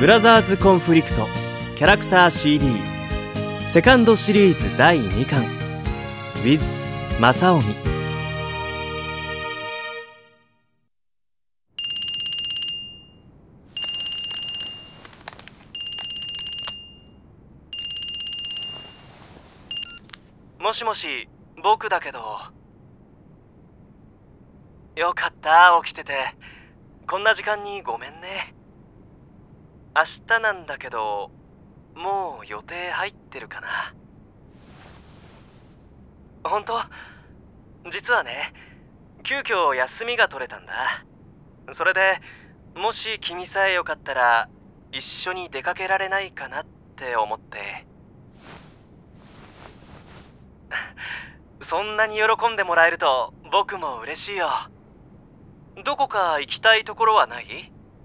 ブラザーズコンフリクトキャラクター CD セカンドシリーズ第2巻 with 正臣。もしもし、僕だけど。よかった、起きてて。こんな時間にごめんね。明日なんだけど、もう予定入ってるかな。本当？実はね、急遽休みが取れたんだ。それで、もし君さえよかったら、一緒に出かけられないかなって思って。そんなに喜んでもらえると僕も嬉しいよ。どこか行きたいところはない？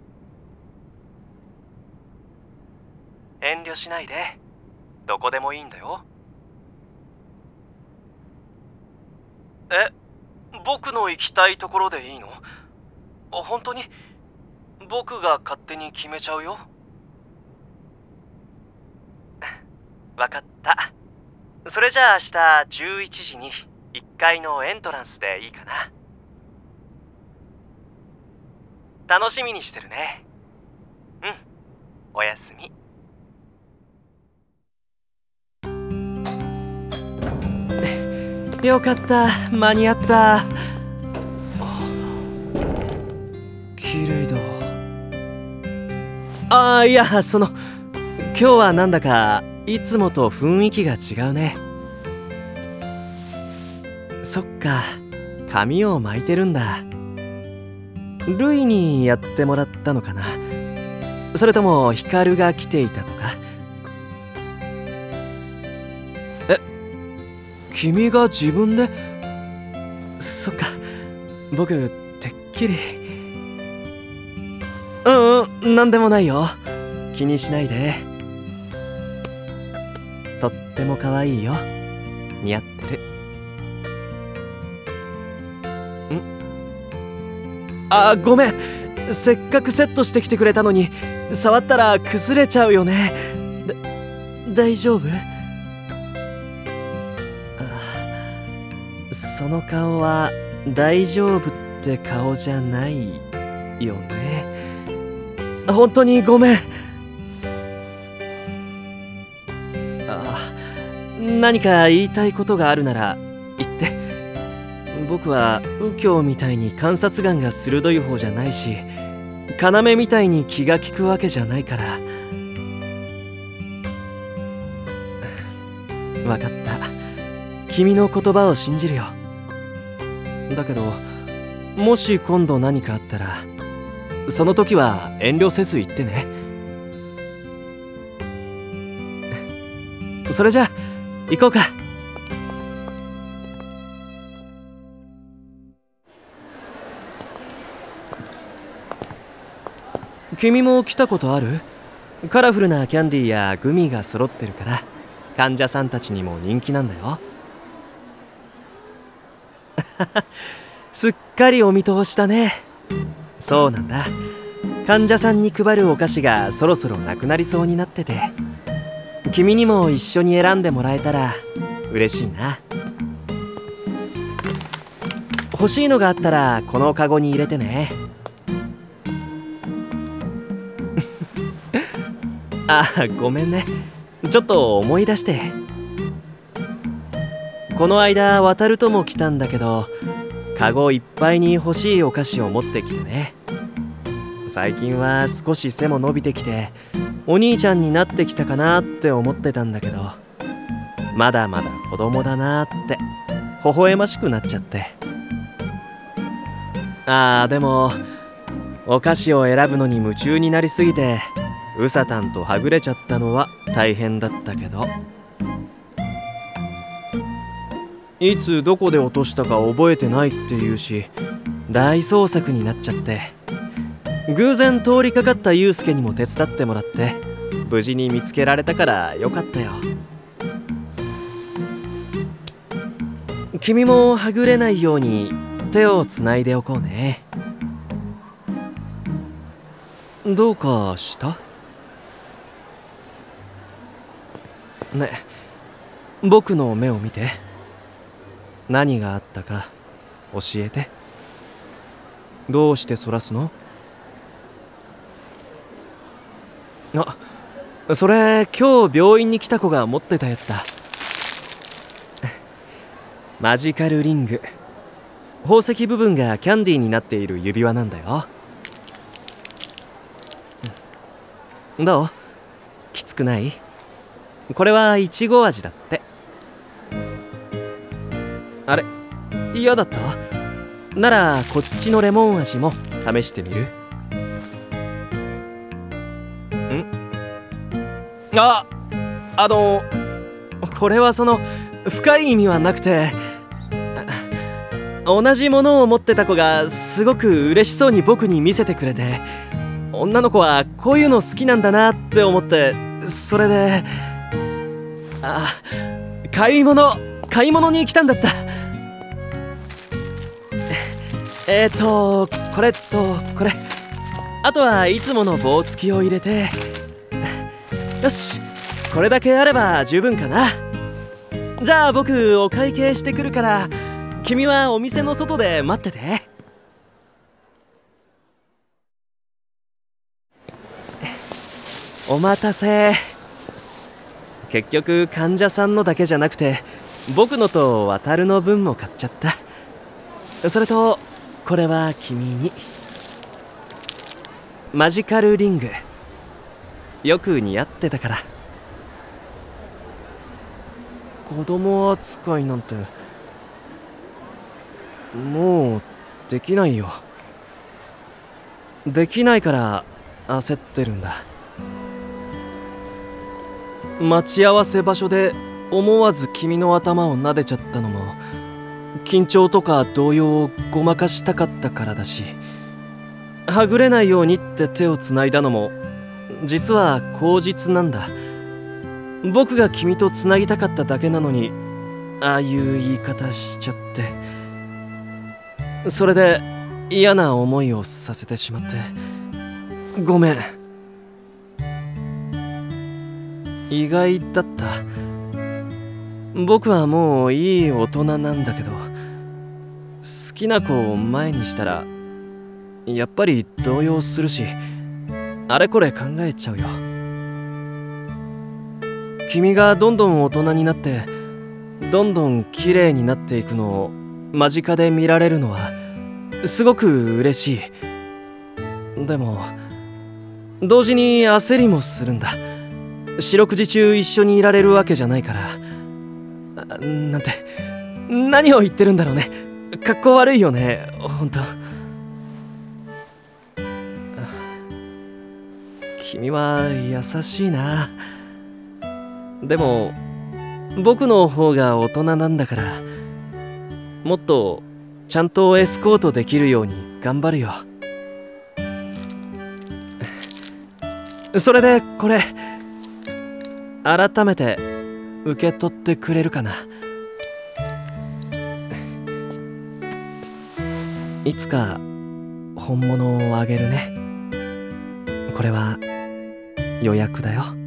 遠慮しないで。どこでもいいんだよ。え、僕の行きたいところでいいの？本当に？僕が勝手に決めちゃうよ。わかった。それじゃあ明日11時に1階のエントランスでいいかな。楽しみにしてるね。うん、おやすみ。よかった、間に合った。綺麗だ。いや、今日はなんだかいつもと雰囲気が違うね。そっか、髪を巻いてるんだ。ルイにやってもらったのかな。それともヒカルが来ていたとか。君が自分で？そっか、僕てっきり。なんでもないよ。気にしないで。とっても可愛いよ。似合ってる。ごめん。せっかくセットしてきてくれたのに触ったら崩れちゃうよね。大丈夫？その顔は大丈夫って顔じゃないよね。本当にごめん。何か言いたいことがあるなら言って。僕は右京みたいに観察眼が鋭い方じゃないし、要みたいに気が利くわけじゃないから。わかった。君の言葉を信じるよ。だけど、もし今度何かあったら、その時は遠慮せず言ってね。それじゃあ行こうか。君も来たことある？カラフルなキャンディーやグミが揃ってるから患者さんたちにも人気なんだよ。すっかりお見通しだね。そうなんだ。患者さんに配るお菓子がそろそろなくなりそうになってて、君にも一緒に選んでもらえたら嬉しいな。欲しいのがあったらこのカゴに入れてね。ごめんね。ちょっと思い出して。この間渡るとも来たんだけど、カゴいっぱいに欲しいお菓子を持ってきてね。最近は少し背も伸びてきてお兄ちゃんになってきたかなって思ってたんだけど、まだまだ子供だなって微笑ましくなっちゃって。でもお菓子を選ぶのに夢中になりすぎてウサタンとはぐれちゃったのは大変だったけど、いつどこで落としたか覚えてないって言うし、大捜索になっちゃって、偶然通りかかったユウスケにも手伝ってもらって無事に見つけられたからよかったよ。君もはぐれないように手をつないでおこうね。どうかした？ ね、僕の目を見て。何があったか教えて。どうしてそらすの？あ、それ今日病院に来た子が持ってたやつだ。マジカルリング。宝石部分がキャンディーになっている指輪なんだよ。どう？きつくない？これはいちご味だって。あれ、嫌だった？ならこっちのレモン味も試してみる？あ、これは深い意味はなくて、同じものを持ってた子がすごく嬉しそうに僕に見せてくれて、女の子はこういうの好きなんだなって思って、それで買い物に来たんだった。これとこれ、あとはいつもの棒付きを入れて。よし、これだけあれば十分かな。じゃあ僕お会計してくるから、君はお店の外で待ってて。お待たせ。結局患者さんのだけじゃなくて、僕のと渡るの分も買っちゃった。それとこれは君に。マジカルリング、よく似合ってたから。子供扱いなんてもうできないよ。できないから焦ってるんだ。待ち合わせ場所で思わず君の頭を撫でちゃったのも、緊張とか動揺をごまかしたかったからだし、はぐれないようにって手をつないだのも実は口実なんだ。僕が君とつなぎたかっただけなのに、ああいう言い方しちゃって、それで嫌な思いをさせてしまってごめん。意外だった。僕はもういい大人なんだけど、好きな子を前にしたらやっぱり動揺するし、あれこれ考えちゃうよ。君がどんどん大人になってどんどん綺麗になっていくのを間近で見られるのはすごく嬉しい。でも同時に焦りもするんだ。四六時中一緒にいられるわけじゃないから。なんて、何を言ってるんだろうね。かっこ悪いよね、ほんと。君は優しいな。でも僕の方が大人なんだから、もっとちゃんとエスコートできるように頑張るよ。それでこれ改めて受け取ってくれるかな。いつか本物をあげるね。これは予約だよ。